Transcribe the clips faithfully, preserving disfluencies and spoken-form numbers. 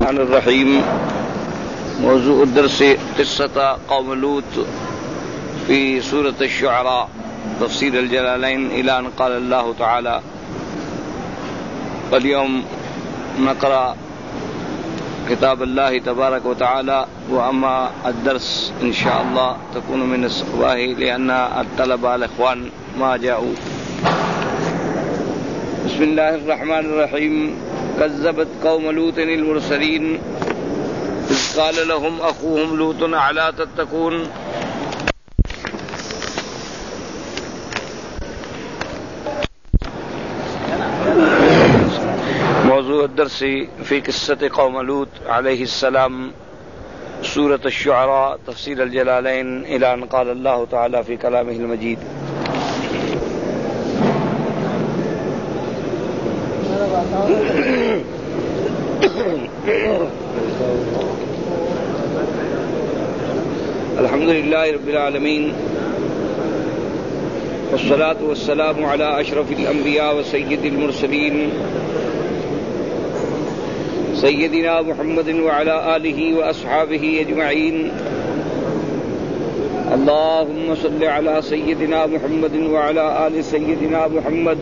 الرحمن الرحیم. موضوع الدرس قصة قوم لوط في سورة الشعراء تفسير الجلالين إلى أن قال الله تعالى. واليوم نقرأ كتاب الله تبارك وتعالى، وأما الدرس إن شاء الله تكون من الصباح لأن الطلبة الإخوان ما جاءوا. بسم الله الرحمن الرحيم. كذبت قوم لوط المرسلين إذ قال لهم أخوهم لوط ألا تتقون. موضوع الدرس في قصة قوم لوط عليه السلام سورة الشعراء تفسير الجلالين إلى أن قال الله تعالى في كلامه المجيد. الحمد لله رب العالمين، والصلاة والسلام على أشرف الأنبياء وسيد المرسلين سيدنا محمد وعلى آله وأصحابه أجمعين. اللهم صل على سيدنا محمد وعلى آل سيدنا محمد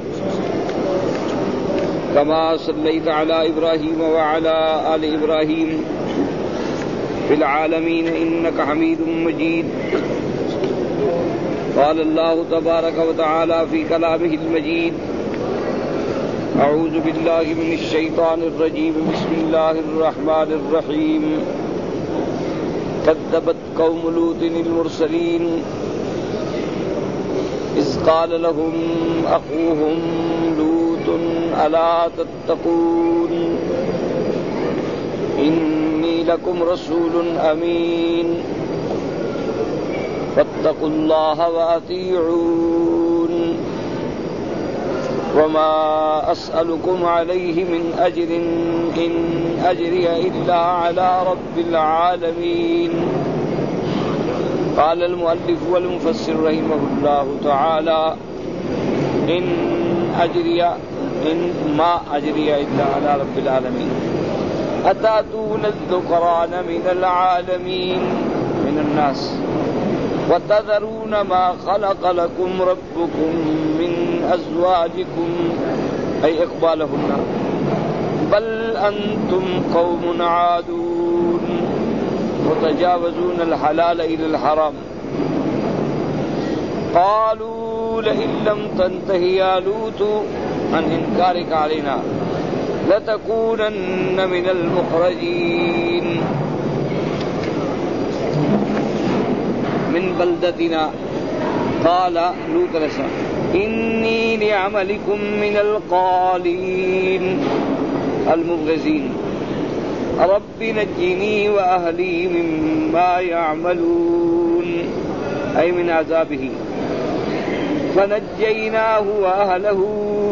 كما صليت على إبراهيم وعلى آل إبراهيم في العالمين إنك حميد مجيد. قال الله تبارك وتعالى في كلامه المجيد: أعوذ بالله من الشيطان الرجيم. بسم الله الرحمن الرحيم. كذبت قوم لوط المرسلين إذ قال لهم أخوهم لوط ألا تتقون إني لكم رسول أمين فاتقوا الله وأطيعون وما أسألكم عليه من أجر إن أجري إلا على رب العالمين. قال المؤلف والمفسر رحمه الله تعالى: إن أجري إن ما أجري إلا على رب العالمين. أتأتون الذكران من العالمين من الناس وتذرون ما خلق لكم ربكم من أزواجكم أي إقبالهن بل أنتم قوم عادون متجاوزون الحلال إلى الحرام. قالوا لئن لم تنته يا لوط عن إنكارك علينا لتكونن من المخرجين من بلدتنا. قال لوط علیہ السلام: إني لعملكم من القالين المبغضين رب نجني وأهلي مما يعملون أي من عذابه. فنجيناه وأهله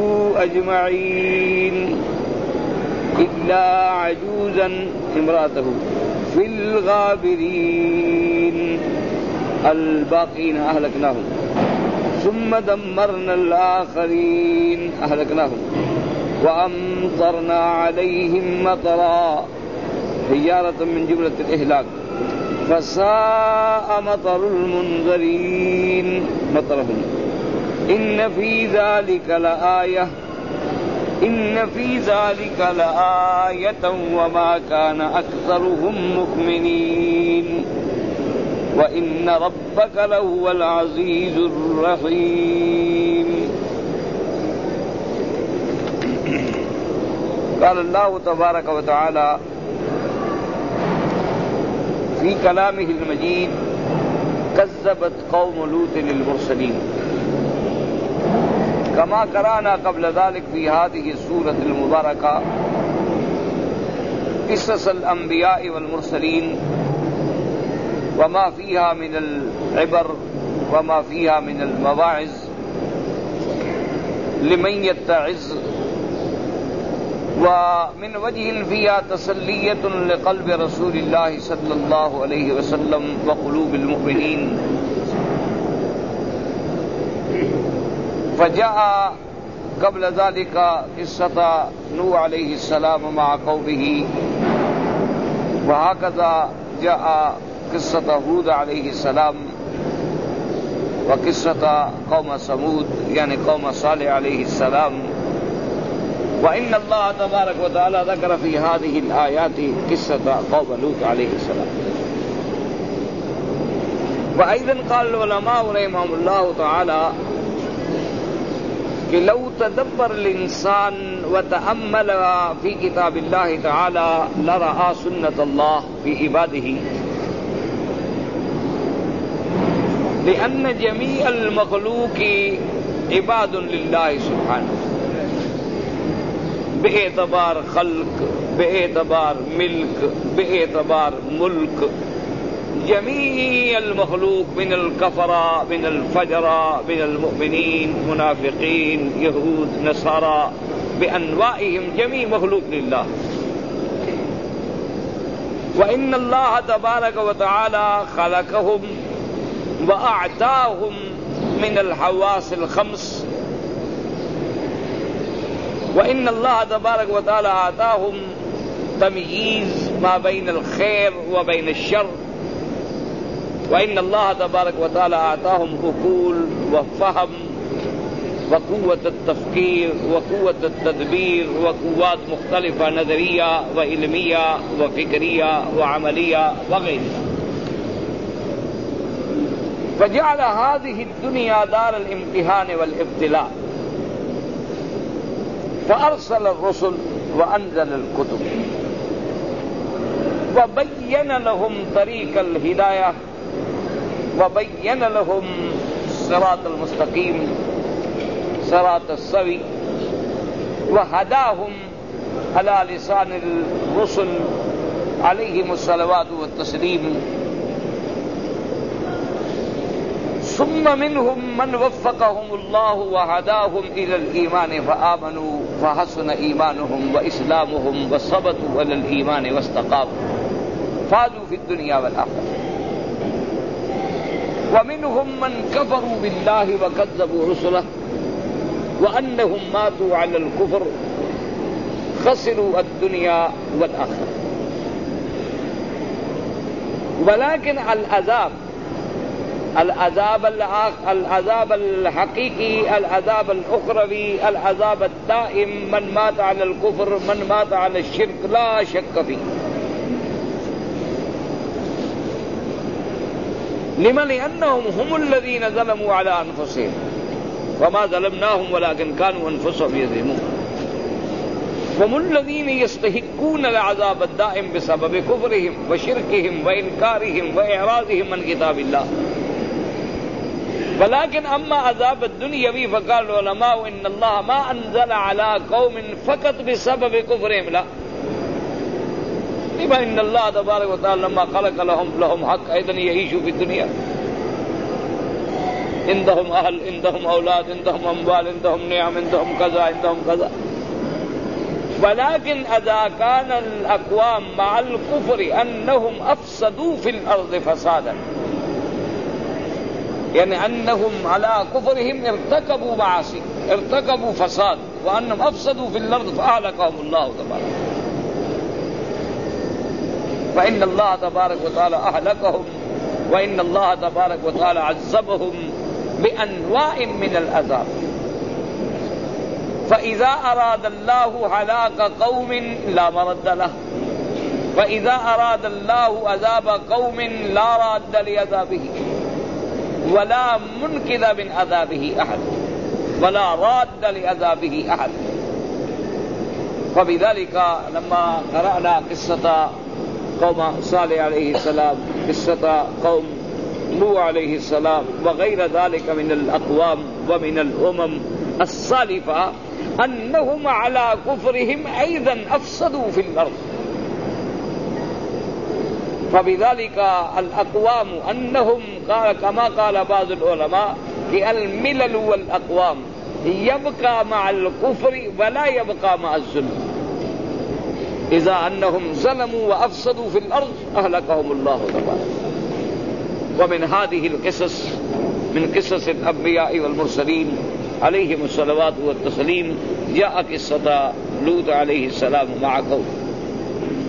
أجمعين إلا عجوزا امرأته في الغابرين الباقين أهلكناهم ثم دمرنا الآخرين أهلكناهم وأمطرنا عليهم مطرا حجارة من جملة الإهلاك فساء مطر المنذرين مطرهم. إن في ذلك لآية إن في ذلك لآية وما كان أكثرهم مؤمنين وإن ربك لهو العزيز الرحيم. قال الله تبارك وتعالى في كلامه المجيد: كذبت قوم لوط المرسلين. كما قرأنا قبل ذلك في هذه السورة المباركة قصص الأنبياء والمرسلين وما فيها من العبر وما فيها من المواعظ لمن يتعظ، ومن وجه فيها تسلية لقلب رسول الله صلى الله عليه وسلم وقلوب المؤمنين. فجاء قبل ذلك قصة نوح علیہ السلام مع قومه وهكذا جاء قصة هود عليه السلام وقصة قوم ثمود يعني قوم صالح عليه السلام. وإن الله تبارك وتعالى ذكر في هذه الآيات قصة قوم لوط عليه السلام. وأيضا قال العلماء رحمهم الله تعالى کہ لو تدبر الانسان وتأمل في كتاب الله تعالى لرأى سنة الله في عباده، لأن جميع المخلوق عباد لله سبحانه باعتبار خلق، باعتبار ملک، باعتبار ملک. جميع المخلوق من الكفرة من الفجرة من المؤمنين منافقين يهود نصارى بأنواعهم جميع مخلوق لله. وإن الله تبارك وتعالى خلقهم وأعطاهم من الحواس الخمس، وإن الله تبارك وتعالى أعطاهم تمييز ما بين الخير وبين الشر، وإن الله تبارك وتعالى أعطاهم عقول وفهم وقوة التفكير وقوة التدبير وقوات مختلفة نظرية وعلمية وفكرية وعملية وغيرها. فجعل هذه الدنيا دار الامتحان والابتلاء، فأرسل الرسل وأنزل الكتب وبين لهم طريق الهداية وبين لهم صراط المستقيم صراط السوي، وهداهم على لسان الرسل عليهم الصلوات والتسليم. ثم منهم من وفقهم الله وهداهم إلى الإيمان فآمنوا فحسن إيمانهم وإسلامهم وثبتوا على الإيمان واستقاموا فازوا في الدنيا والآخرة. ومنهم من كفروا بالله وكذبوا رسله وأنهم ماتوا على الكفر خسروا الدنيا والآخرة. ولكن العذاب العذاب العذاب الحقيقي، العذاب الأخروي، العذاب الدائم، من مات على الكفر من مات على الشرك لا شك فيه. لما؟ لأنهم هم الذين ظلموا على أنفسهم وما ظلمناهم ولكن كانوا أنفسهم يظلمون. هم الذين يستحقون العذاب الدائم بسبب كفرهم وشركهم وإنكارهم وإعراضهم عن كتاب الله. ولكن أما عذاب الدنيوي فقال العلماء إن الله ما أنزل على قوم فقط بسبب كفرهم، لا، لما إن الله تبارك وتعالى لما خلق لهم لهم حق أيضا يعيشوا في الدنيا، عندهم أهل، عندهم أولاد، عندهم أموال، عندهم نعم، عندهم كذا، عندهم كذا. ولكن إذا كان الأقوام مع الكفر أنهم أفسدوا في الأرض فسادا، يعني أنهم على كفرهم ارتكبوا معاصي، ارتكبوا فساد، وأنهم أفسدوا في الأرض فأهلكهم الله تبارك. فإن الله تبارك وتعالى أهلكهم، وإن الله تبارك وتعالى عذبهم بأنواع من العذاب. فإذا أراد الله هلاك قوم لا مرد له، وإذا أراد الله عذاب قوم لا راد لعذابه ولا منقذ من عذابه أحد ولا راد لعذابه أحد. فبذلك لما قرأنا قصة قوم صالح عليه السلام، قصة قوم نوح عليه السلام، وغير ذلك من الأقوام ومن الأمم السالفة، أنهم على كفرهم أيضا أفسدوا في الأرض. فبذلك الأقوام أنهم قال كما قال بعض العلماء الملل والأقوام يبقى مع الكفر ولا يبقى مع الظلم. إذا أنهم ظلموا وأفسدوا في الأرض أهلكهم الله تبارك. ومن هذه القصص من قصص الأنبياء والمرسلين عليهم الصلوات والتسليم جاء قصة لوط عليه السلام مع قومه.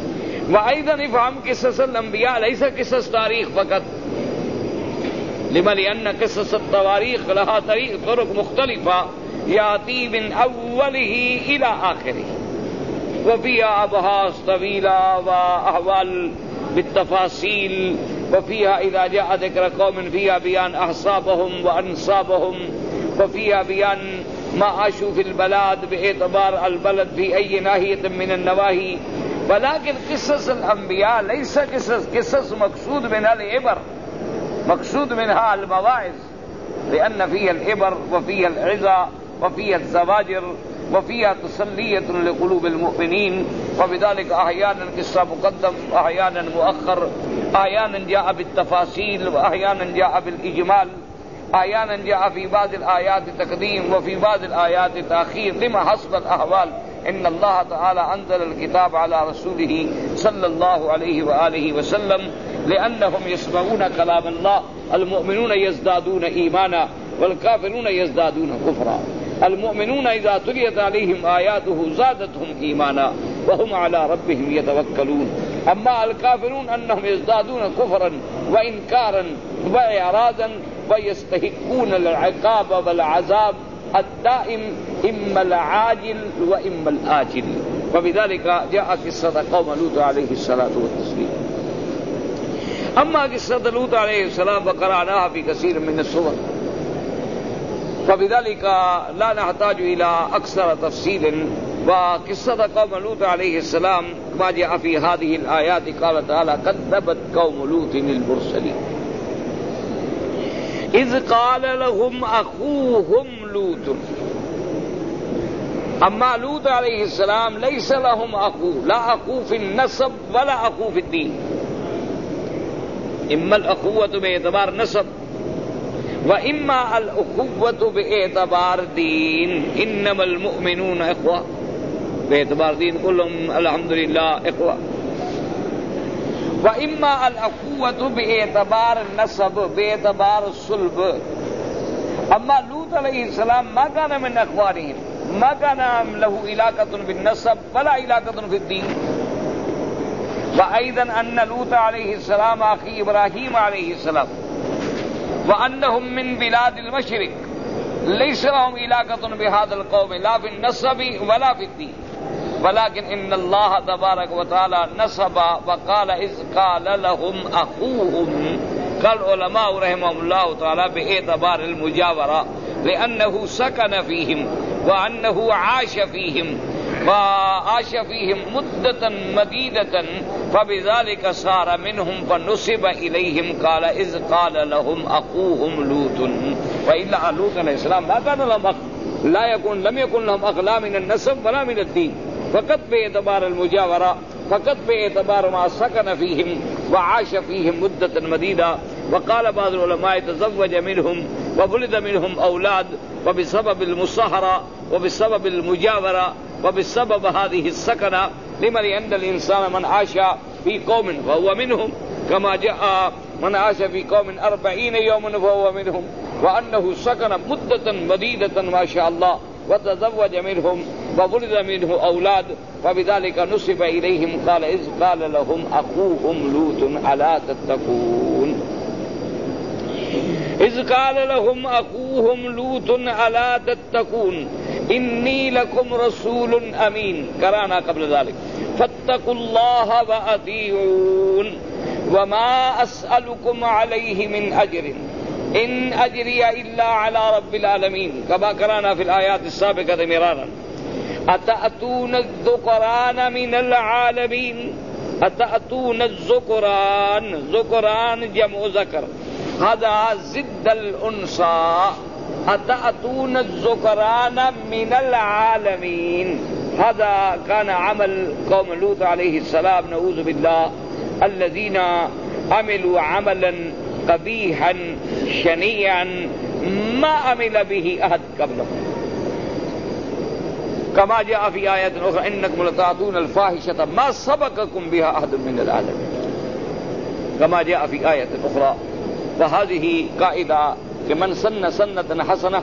وأيضا افهم قصص الأنبياء ليس قصص تاريخ فقط، لما لأن قصص التواريخ لها طرق مختلفة يأتي من أوله إلى آخره، وفيها أبحاث طويلة وأحوال بالتفاصيل، وفيها إذا جاء ذكر قوم فيها بيان أحسابهم وأنسابهم، وفيها بيان ما عاشوا في البلاد باعتبار البلد في أي ناحية من النواحي. ولكن قصص الأنبياء ليس قصص قصص مقصود منها العبر، مقصود منها المواعظ، لأن فيها العبر وفيها العظة وفيها الزواجر وفيها تسلية لقلوب المؤمنين، وبذلك أحيانا قصة مقدم وأحيانا مؤخر، أحيانا جاء بالتفاصيل وأحيانا جاء بالإجمال، أحيانا جاء في بعض الآيات تقديم وفي بعض الآيات تأخير لما حسب الأحوال. إن الله تعالى أنزل الكتاب على رسوله صلى الله عليه وآله وسلم لأنهم يسمعون كلام الله. المؤمنون يزدادون إيمانا والكافرون يزدادون كفرا. المؤمنون إذا تليت عليهم آياته زادتهم إيمانا وهم على ربهم يتوكلون. أما الكافرون أنهم يزدادون كفرا وإنكارا وإعراضا ويستحقون العقاب والعذاب الدائم إما العاجل وإما الآجل. وبذلك جاء قصة قوم لوط عليه الصلاة والتسليم. أما قصة لوط عليه السلام فقرأناها في كثير من السور، فبذلك لا نحتاج إلى أكثر تفصيل. وقصة قوم لوط عليه السلام ما جاء في هذه الآيات قال تعالى كذبت قوم لوط المرسلين إذ قال لهم أخوهم لوط. أما لوط عليه السلام ليس لهم أخو، لا أخو في النسب ولا أخو في الدين، إما الأخوة باعتبار نسب وإما الأخوة باعتبار دين. إنما المؤمنون إخوة باعتبار دين كلهم الحمد لله إخوة. وإما الأخوة باعتبار النسب باعتبار الصلب. أما لوط عليه السلام ما كان من أخوانهم، ما كان له علاقة بالنسب ولا علاقة في الدين. وأيضا أن لوط عليه السلام أخي إبراهيم عليه السلام وأنهم من بلاد المشرق ليس لهم علاقة بهذا القوم لا في النسب ولا في الدين. ولكن إن الله تبارك وتعالى نسب وقال إذ قال لهم أخوهم. قال العلماء رحمهم الله تعالى باعتبار المجاورة لأنه سكن فيهم وأنه عاش فيهم وعاش فيهم مدة مديدة، فبذلك صار منهم فنسب إليهم. قال إذ قال لهم أخوهم لوط. وإلا لوط عليه السلام ما كان لهم أخ، لا يكون لم يكن لهم أخ لا من النسب ولا من الدين، فقط باعتبار المجاورة، فقط باعتبار ما سكن فيهم وعاش فيهم مدة مديدة. وقال بعض العلماء تزوج منهم وولد منهم أولاد، وبسبب المصاهرة وبسبب المجاورة وبسبب هذه السكنة. لما لأن الإنسان من عاش في قوم فهو منهم، كما جاء من عاش في قوم أربعين يوما فهو منهم، وأنه سكن مدة مديدة ما شاء الله وتزوج منهم وولد منه أولاد، فبذلك نسب إليهم. قال إذ قال لهم أخوهم لوط ألا تتقون. إذ قال لهم أخوهم لوط ألا تتقون إني لكم رسول أمين. قرأنا قبل ذلك فاتقوا الله وأطيعون وما أسألكم عليه من أجر إن أجري إلا على رب العالمين، كما قرأنا في الآيات السابقة مرارا. أتأتون الذكران من العالمين. أتأتون الذكران، ذكران جمع ذكر، هذا ضد الأنثى. أتأتون الذكران من العالمين، هذا كان عمل قوم لوط عليه السلام نعوذ بالله، الذين عملوا عملا قبيحا شنيعا ما عمل به أحد قبلهم، كما جاء في آية أخرى إنكم لتأتون الفاحشة ما سبقكم بها أحد من العالمين، كما جاء في آية أخرى. وهذه قاعدة لمن سن سنة حسنة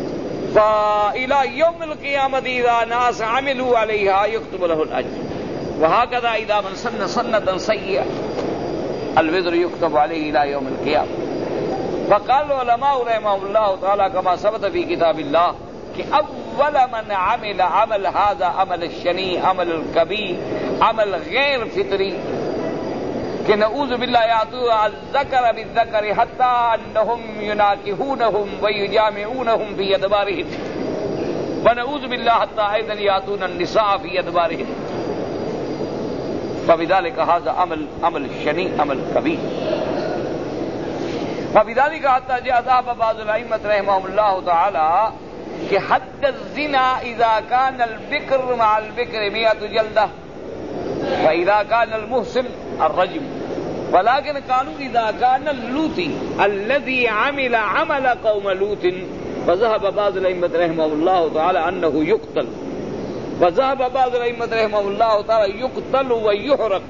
فإلى يوم القيامة إذا ناس عملوا عليها يكتب له الأجر. وهكذا إذا من سن سنة سيئة الوزر يكتب عليه إلى يوم القيامة. فقال العلماء رحمهم الله تعالى كما ثبت في كتاب الله کہ اول من عمل عمل هذا عمل الشنی عمل الکبیر عمل غیر فطری کہ نعوذ باللہ یاتوا الذکر بالذکر حتی انہم یناکحونہم ویجامعونہم فی ادبارہم ونعوذ باللہ حتی ایضا یاتون النساء فی ادبارہم فبذلك هذا عمل عمل الشنی عمل کبیر. فبذلك حتی جاء ذهب بعض الائمة رحمهم الله تعالی کہ حد الزنا اذا كان البکر مع البکر مئة جلدہ فاذا كان المحسن الرجم. ولكن قالوا اذا كان اللوطي الذي عمل عمل قوم لوط فذهب بعض الائمة رحمهم الله تعالى انه يقتل وذهب بعض الائمة رحمهم الله تعالى يقتل ويحرق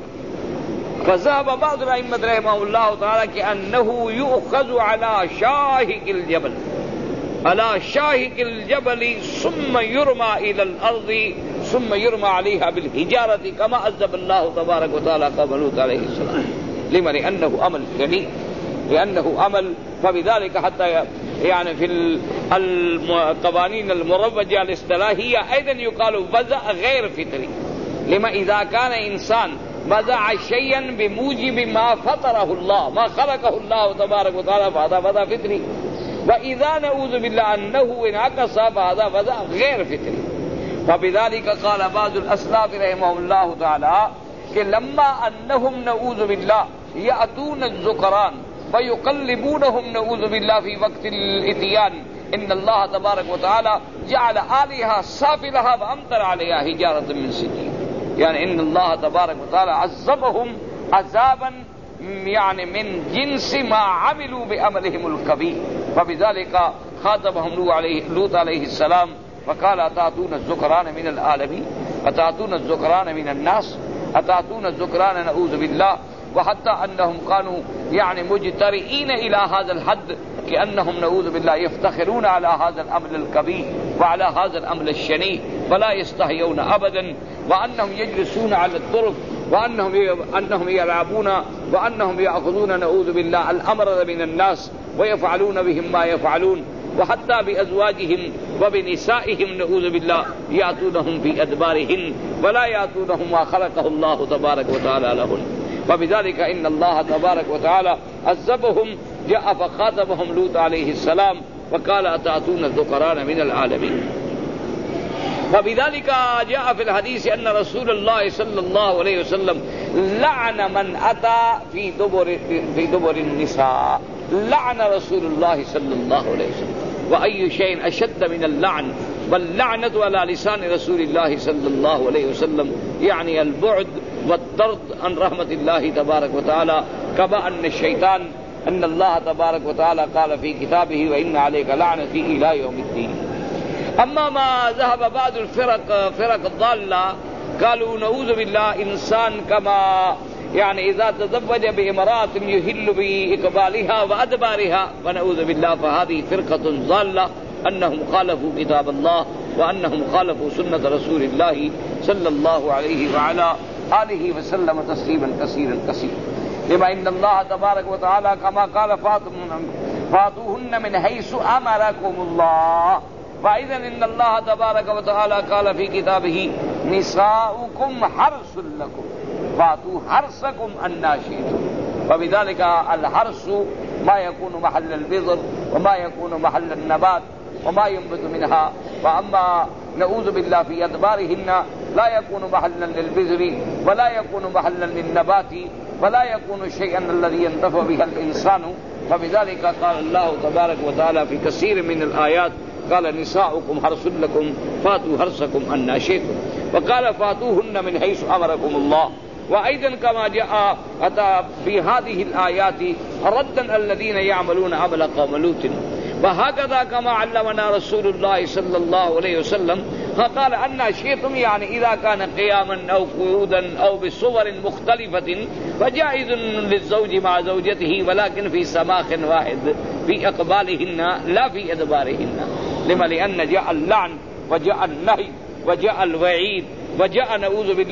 فذهب بعض الائمة رحمهم الله تعالى كأنه يؤخذ على شاهق الجبل على شاهق الجبل ثم يرمى إلى الأرض ثم يرمى عليها بالحجارة كما عذب الله تبارك وتعالى قوم لوط عليه السلام. لما؟ لأنه عمل شنيع لأنه عمل. فبذلك حتى يعني في القوانين المروجة الاصطلاحية أيضا يقال وضع غير فطري. لما؟ إذا كان إنسان وضع شيئا بموجب ما فطره الله ما خلقه الله تبارك وتعالى فهذا وضع فطري. وإذا نعوذ بالله أنه انعكس فهذا وضع غير فطري. فبذلك قال بعض الأسلاف رحمه الله تعالى کہ لما أنهم نعوذ بالله يأتون الذكران فيقلبونهم نعوذ بالله في وقت الاتيان إن الله تبارك وتعالى جعل آلهة سافلها وأمطر عليها حجارة من سجيل. يعني إن الله تبارك وتعالى عذبهم عذابا يعني من جنس ما عملوا بعملهم الكبير. فبذلك خاطبهم لوط عليه السلام فقال أتأتون الذكران من العالمين أتأتون الذكران من الناس أتأتون الذكران نعوذ بالله. وحتى أنهم كانوا يعني مجترئين إلى هذا الحد كأنهم نعوذ بالله يفتخرون على هذا الأمر الكبير وعلى هذا الأمر الشنيع ولا يستحيون أبدا وأنهم يجلسون على الطرق وأنهم أنهم يلعبون وأنهم يأخذون نعوذ بالله الأمر من الناس ويفعلون بهم ما يفعلون وحتى بأزواجهم وبنسائهم نعوذ بالله يأتونهم في أدبارهن ولا يأتونهم ما خلقه الله تبارك وتعالى لهن. وبذلك إن الله تبارك وتعالى عذبهم. جاء فخاطبهم لوط عليه السلام وقال أتأتون الذكران من العالمين. وبذلك جاء في الحديث أن رسول الله صلى الله عليه وسلم لعن من أتى في دبر في دبر النساء. لعن رسول الله صلى الله عليه وسلم. وأي شيء أشد من اللعن واللعنة على لسان رسول الله صلى الله عليه وسلم يعني البعد والطرد عن رحمة الله تبارك وتعالى. كما أن الشيطان أن الله تبارك وتعالى قال في كتابه وإن عليك لعنتي إلى يوم الدين. أما ما ذهب بعض الفرق فرق الضالة قالوا نعوذ بالله إنسان كما يعني إذا تزوج بامرأة يهل بإقبالها وأدبارها ونعوذ بالله فهذه فرقة ضالة أنهم خالفوا كتاب الله وأنهم خالفوا سنة رسول الله صلى الله عليه وعلى آله وسلم تسليما كثيرا كثيرا. لما إن الله تبارك وتعالى كما قال فاتوهن من حيث أمركم الله. فإذا إن الله تبارك وتعالى قال في كتابه نساؤكم حرث لكم فاتوا حرثكم أنى شئتم. وبذلك الحرث ما يكون محل البذر وما يكون محل النبات وما ينبت منها. وأما نعوذ بالله في أدبارهن لا يكون محلا للبذر ولا يكون محلا للنبات ولا يكون شيئا الذي ينتفع به الإنسان. فبذلك قال الله تبارك وتعالى في كثير من الآيات قال نساؤكم حرث لكم فاتوا حرثكم أنى شئتم. وقال فاتوهن من حيث أمركم الله. وأيضا كما جاء أتى في هذه الآيات ردا الذين يعملون عمل قوم لوط. وهكذا كما علمنا رسول الله صلى الله عليه وسلم فقال أن شئتم يعني إذا كان قياما أو قعودا أو بصور مختلفة فجائز للزوج مع زوجته ولكن في سماخ واحد في أقبالهن لا في أدبارهن. لما؟ لأن جاء اللعن وجاء النهي وجاء الوعيد وجاء نعوذ بالله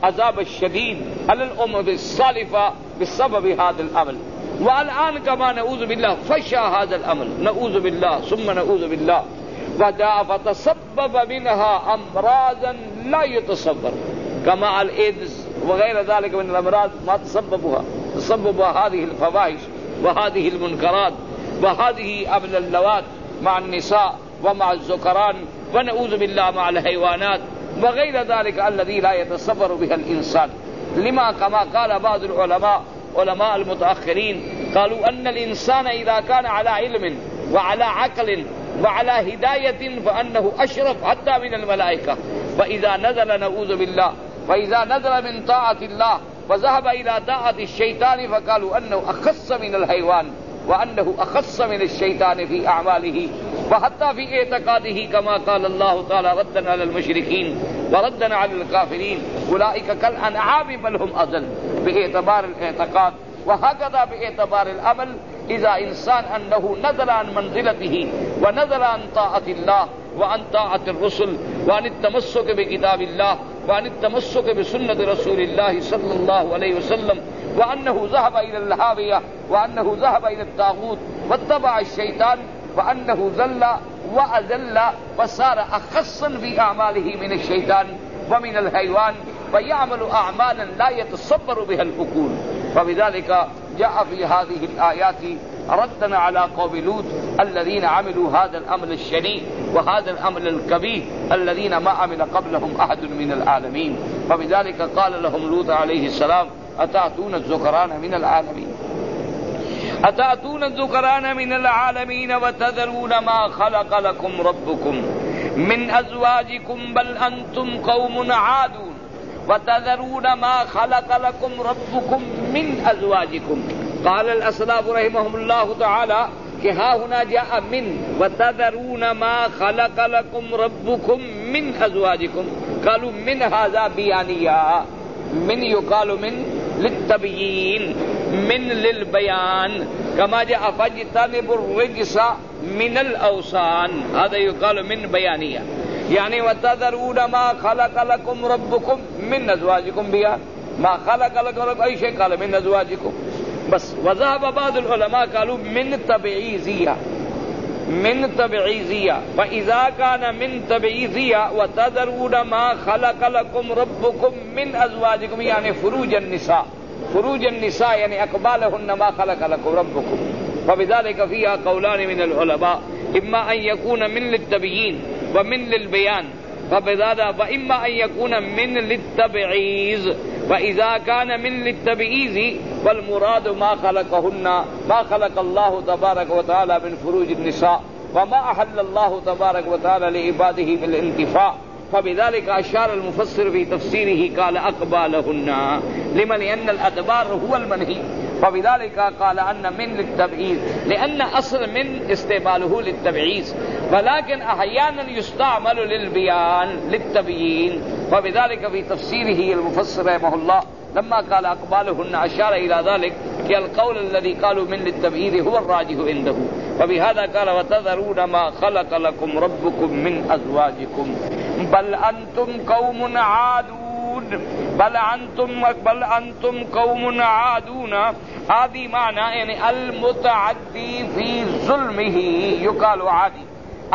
عذاب الشديد على الأمم السالفة بسبب هذا العمل. والآن كما نعوذ بالله فشى هذا العمل، نعوذ بالله ثم نعوذ بالله، وجاء فتسبب منها أمراضا لا يتصور كما الإيدز وغير ذلك من الأمراض. ما تسببها؟ تسببها هذه الفواحش وهذه المنكرات وهذه أبل اللوات مع النساء ومع الذكران، ونعوذ بالله مع الحيوانات وغير ذلك الذي لا يتصور بها الإنسان. لما كما قال بعض العلماء علماء المتأخرين قالوا أن الإنسان إذا كان على علم وعلى عقل وعلى هداية فأنه أشرف حتى من الملائكة، فإذا نزل نعوذ بالله فإذا نزل من طاعة الله وذهب إلى طاعة الشيطان فقالوا أنه أخص من الحيوان وأنه أخص من الشيطان في أعماله وحتى في اعتقاده، كما قال الله تعالى ردا على المشركين وردا على الكافرين أولئك كالأنعام بل هم أضل، باعتبار الاعتقاد. وهكذا باعتبار العمل، إذا إنسان أنه نزل عن منزلته ونزل عن طاعة الله وعن طاعة الرسل وعن التمسك بكتاب الله وعن التمسك بسنة رسول الله صلى الله عليه وسلم، وأنه ذهب إلى الهاوية وأنه ذهب إلى الطاغوت واتبع الشيطان، وأنه ذل وأذل وصار أخصا في أعماله من الشيطان ومن الحيوان، ويعمل أعمالا لا يتصور بها العقول. فبذلك جاء في هذه الآيات ردنا على قوم لوط الذين عملوا هذا الأمر الشنيع وهذا الأمر الكبير الذين ما عمل قبلهم أحد من العالمين. فبذلك قال لهم لوط عليه السلام أتأتون الذكران من العالمين أتأتون الذكران من العالمين وتذرون ما خلق لكم ربكم من أزواجكم بل أنتم قوم عادون وتذرون ما خلق لكم ربكم من أزواجكم. قال الأسلاف رحمهم الله تعالى کہ ہاں هنا جاء من وتذرون ما خلق لكم ربكم من أزواجكم، قالوا من هذا بيانية، من يقال من للتبيين، من للبيان، كما جاء فاجتنبوا الرجس من الأوثان، هذا يقال من بيانية، يعني وتذرون ما خلق لكم ربكم من أزواجكم بيان، ما خلق لكم ربكم أي شيء قال من أزواجكم بس. وذهب بعض العلماء قالوا من تبعيزية، من تبعيزية، فإذا كان من تبعيزية وتذرون ما خلق لكم ربكم من أزواجكم يعني فروج النساء، فروج النساء يعني أقبالهن ما خلق لكم ربكم. فبذلك فيها قولان من العلماء، إما أن يكون من للتبيين ومن للبيان، فبذلك وإما أن يكون من للتبعيز، فإذا كان من للتبعيز والمراد ما خلقهن ما خلق الله تبارك وتعالى من فروج النساء وما أحل الله تبارك وتعالى لعباده بالانتفاع، فبذلك أشار المفسر في تفسيره قال أقبالهن، لمن لأن الأدبار هو المنهي، فبذلك قال أن من للتبعيض، لأن أصل من استعماله للتبعيض، ولكن أحيانا يستعمل للبيان للتبيين. فبذلك في تفسيره المفسر رحمه الله لما قال أقبالهن أشار إلى ذلك کہ القول الذي قالوا من للتبعيض هو الراجح عنده. فبهذا قال وتذرون ما خلق لكم ربكم من أزواجكم بل أنتم قوم عادون، بل أنتم بل أنتم قوم عادون، عادي معنى يعني المتعدي في ظلمه، يقال عادي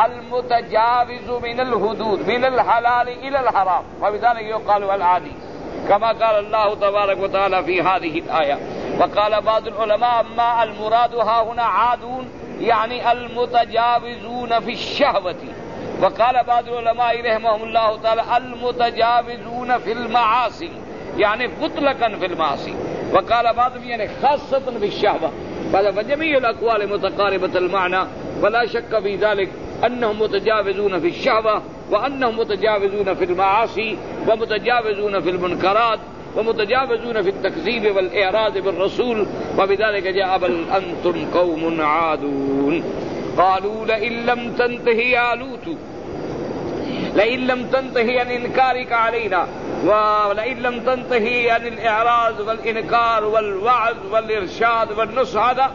المتجاوز من الحدود من الحلال إلى الحرام، وبذلك يقال العادي، كما قال الله تبارك وتعالى في هذه الآية. وقال بعض العلماء ما المراد ها هنا عادون يعني المتجاوزون في الشهوة، وقال بعض العلماء رحمهم الله تعالى المتجاوزون في المعاصي يعني مطلقا في المعاصي، وقال بعضهم يعني خاصة في الشهوة. فجميع الأقوال متقاربة المعنى، ولا شك في ذلك أنهم متجاوزون في الشهوة وأنهم متجاوزون في المعاصي ومتجاوزون في المنكرات ومتجاوزون في التكذيب والإعراض بالرسول. وبذلك جاء بل أنتم قوم عادون. قالوا لئن لم تنته يا لوط، لئن لم تنتهي عن إنكارك علينا، ولئن لم تنتهي عن الإعراض والإنكار والوعظ والإرشاد والنصح هذا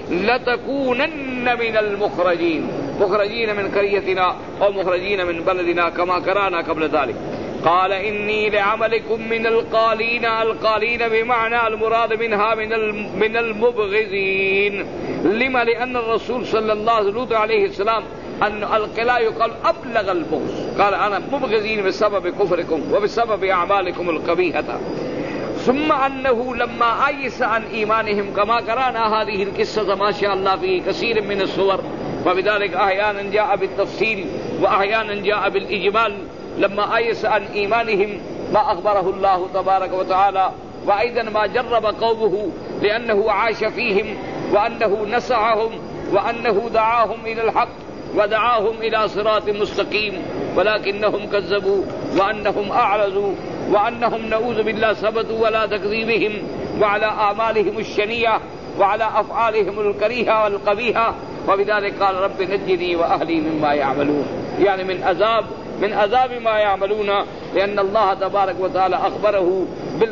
لتكونن من المخرجين، مخرجين من قريتنا أو مخرجين من بلدنا كما قرأنا قبل ذلك. قال إني لعملكم من القالين. القالين بمعنى المراد منها من من المبغضين. لما؟ لأن الرسول صلى الله عليه وسلم أن القلاء يقال أبلغ البغض، قال أنا مبغضين بسبب كفركم وبسبب أعمالكم القبيحة. ثم أنه لما أيس عن إيمانهم كما قرأنا هذه القصة ما شاء الله في كثير من الصور، وبذلك أحيانا جاء بالتفصيل وأحيانا جاء بالإجمال. لما أيس عن إيمانهم ما أخبره الله تبارك وتعالى، وأيضا ما جرب قومه لأنه عاش فيهم، وأنه نصحهم، وأنه دعاهم إلى الحق ودعاهم إلى صراط مستقيم، ولكنهم كذبوا وأنهم أعرضوا وأنهم نعوذ بالله ثبتوا ولا تكذيبهم وعلى أعمالهم الشنيعة وعلى أفعالهم الكريهة والقبيحة. وبذلك قال رب نجني وأهلي مما يعملون، يعني من عذاب من عذاب ما يعملون، لأن الله تبارك وتعالى أخبره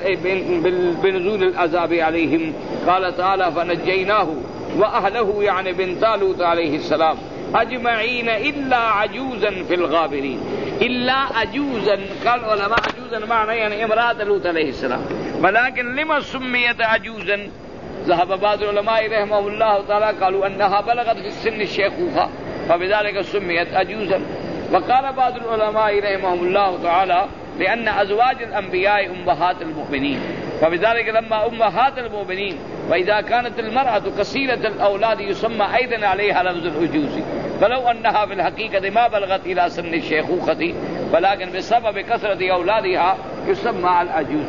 بنزول العذاب عليهم. قال تعالى فنجيناه وأهله، يعني بن طالوت عليه السلام، أجمعين إلا عجوزا في الغابرين. إلا عجوزا، قال علماء عجوزا معنى يعني امرأة لوط عليه السلام. ولكن لما سميت عجوزا؟ ذهب بعض العلماء رحمه الله تعالى قالوا أنها بلغت في السن الشيخوخة فبذلك سميت عجوزا. وقال بعض العلماء رحمهم الله تعالى لأن أزواج الأنبياء أمهات المؤمنين، فبذلك لما أمهات المؤمنين وإذا كانت المرأة كثيرة الأولاد يسمى أيضا عليها لفظ العجوز، فلو أنها في الحقيقة ما بلغت إلى سن الشيخوخة ولكن بسبب كثرة أولادها يسمى العجوز.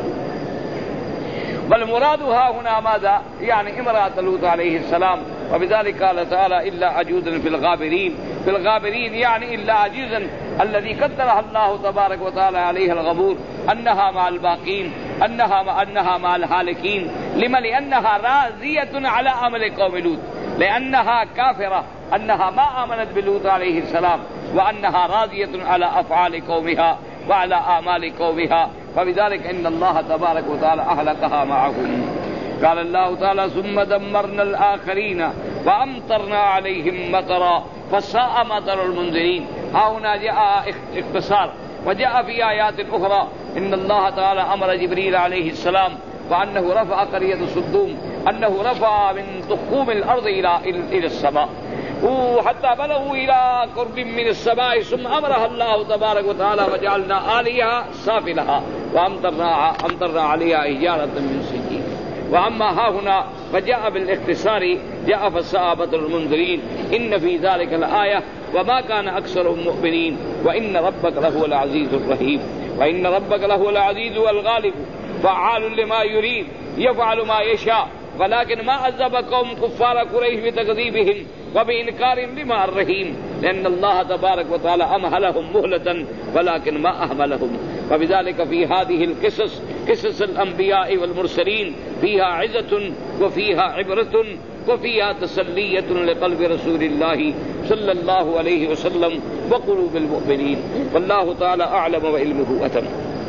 والمراد ها هنا ماذا؟ يعني امرأة لوط عليه السلام. وبذلك قال تعالى إلا عجوزا في الغابرين. في الغابرين يعني إلا عجوزا الذي قدرها الله تبارك وتعالى عليها الغبور، أنها مع الباقين، أنها مع, أنها مع الهالكين. لما؟ لأنها راضية على عمل قوم لوط، لأنها كافرة، أنها ما آمنت بلوط عليه السلام، وأنها راضية على أفعال قومها وعلى أعمال قومها، فبذلك إن الله تبارك وتعالى أهلكها معهم. قال الله تعالى ثم دمرنا الآخرين وأمطرنا عليهم مطرا فساء مطر المنذرين. هنا جاء اختصار، وجاء في آيات أخرى إن الله تعالى أمر جبريل عليه السلام وأنه رفع قرية صدوم، أنه رفع من تخوم الأرض إلى إلى السماء، وحتى بلغوا إلى قرب من السماء، ثم أمرها الله تبارك وتعالى وجعلنا عاليها سافلها وأمطرنا أمطرنا عليها حجارة من سجيل. وأما ها هنا فجاء بالاختصار، جاء فساء مطر المنذرين. إن في ذلك الآية وما كان أكثرهم مؤمنين وإن ربك لهو العزيز الرحيم. وإن ربك لهو العزيز والغالب فعال لما يريد يفعل ما يشاء. ولكن ما عذب قوم كفار قريش بتكذيبهم وبإنكارهم لما الرحيم، لأن الله تبارك وتعالى أمهلهم مهلة ولكن ما أهملهم. وبذلك في هذه القصص قصص الأنبياء والمرسلين فيها عزة وفيها عبرة وفيها تسلية لقلب رسول الله صلى الله عليه وسلم وقلوب المؤمنين. والله تعالى أعلم وعلمه أتم.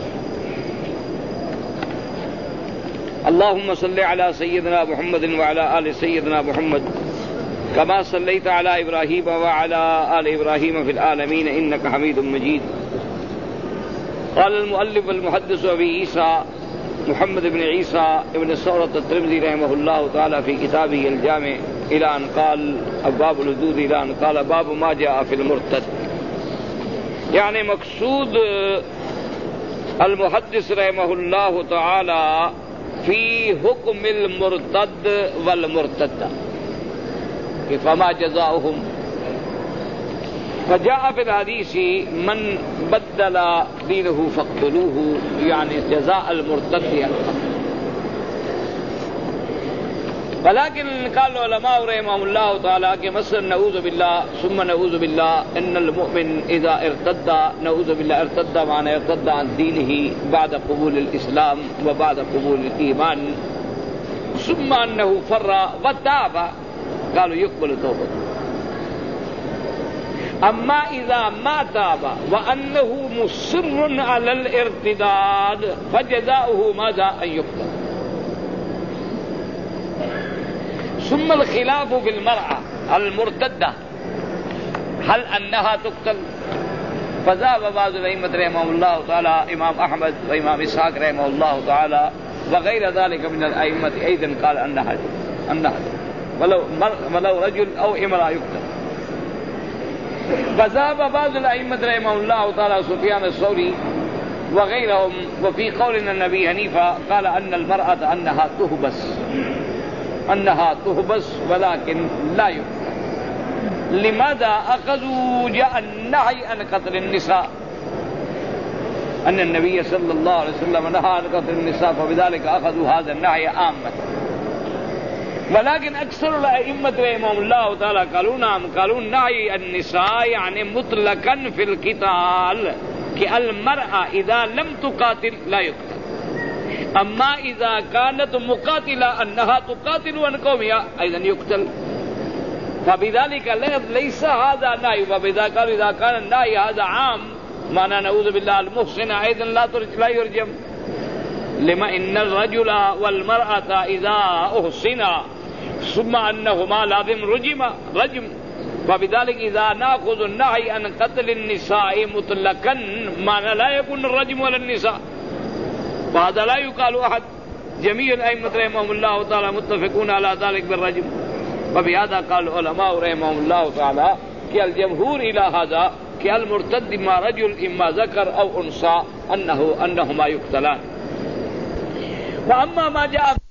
اللهم صل على سيدنا محمد وعلى آل سيدنا محمد كما صليت على إبراهيم وعلى آل إبراهيم في العالمين إنك حميد مجيد. قال المؤلف والمحدث أبي عيسى محمد بن عيسى بن ثورة الترمذي رحمه الله تعالى في كتابه الجامع إلى أن قال أبواب الحدود إلى أن قال باب ما جاء في المرتد. يعني مقصود المحدث رحمه الله تعالى في حكم المرتد والمرتدة فما جزاؤهم. فجاء في الحديث من بدل دينه فاقتلوه، يعني جزاء المرتد. ولكن قال العلماء رحمهم الله تعالى کہ مثلا نعوذ بالله ثم نعوذ بالله ان المؤمن اذا ارتد، نعوذ بالله ارتد معنى ارتد عن دينه بعد قبول الاسلام وبعد قبول الايمان ثم انه فر وتاب قالوا يقبل توبته. اما اذا ما تاب وانه مصر على الارتداد فجزاؤه ماذا؟ ان يقتل. ثم الخلاف في المرأة المرتدة هل أنها تقتل فذهب بعض الأئمة رحمهم الله تعالى إمام أحمد وإمام إسحاق رحمه الله تعالى وغير ذلك من الأئمة أيضا قال أنها أنها ولو ولو رجل أو امرأة يقتل. فذهب بعض الأئمة رحمهم الله تعالى سفيان الثوري وغيرهم وفي قولنا النبي حنيفة قال أن المرأة أنها تهبس أنها تهبس ولكن لا يقتل. لماذا أخذوا جاء النهي عن قتل النساء أن النبي صلى الله عليه وسلم نهى عن قتل النساء فبذلك أخذوا هذا النهي عامة. ولكن أكثر الأئمة رحمهم الله تعالى قالوا نعم قالوا نهي النساء يعني مطلقا في القتال كالمرأة إذا لم تقاتل لا يقتل. أما إذا كانت مقاتلة أنها تقاتل عن قومها أيضا يقتل. فبذلك ليس هذا نهي. فبذا قالوا إذا كان النهي هذا عام معنى نعوذ بالله المحسن أيضا لا لا يرجم. لما إن الرجل والمرأة إذا أحسنا ثم أنهما لازم رجم رجم. فبذلك إذا نأخذ النهي عن قتل النساء مطلقا معنى لا يكون الرجم ولا النساء. وهذا لا يقال أحد. جميع الأئمة رحمهم الله تعالى متفقون على ذلك بالرجم. وبهذا قال العلماء رحمهم الله تعالى کہ الجمهور إلى هذا کہ المرتد ما رجل إما ذكر أو أنثى أنه أنهما يقتلان. وأما ما جاء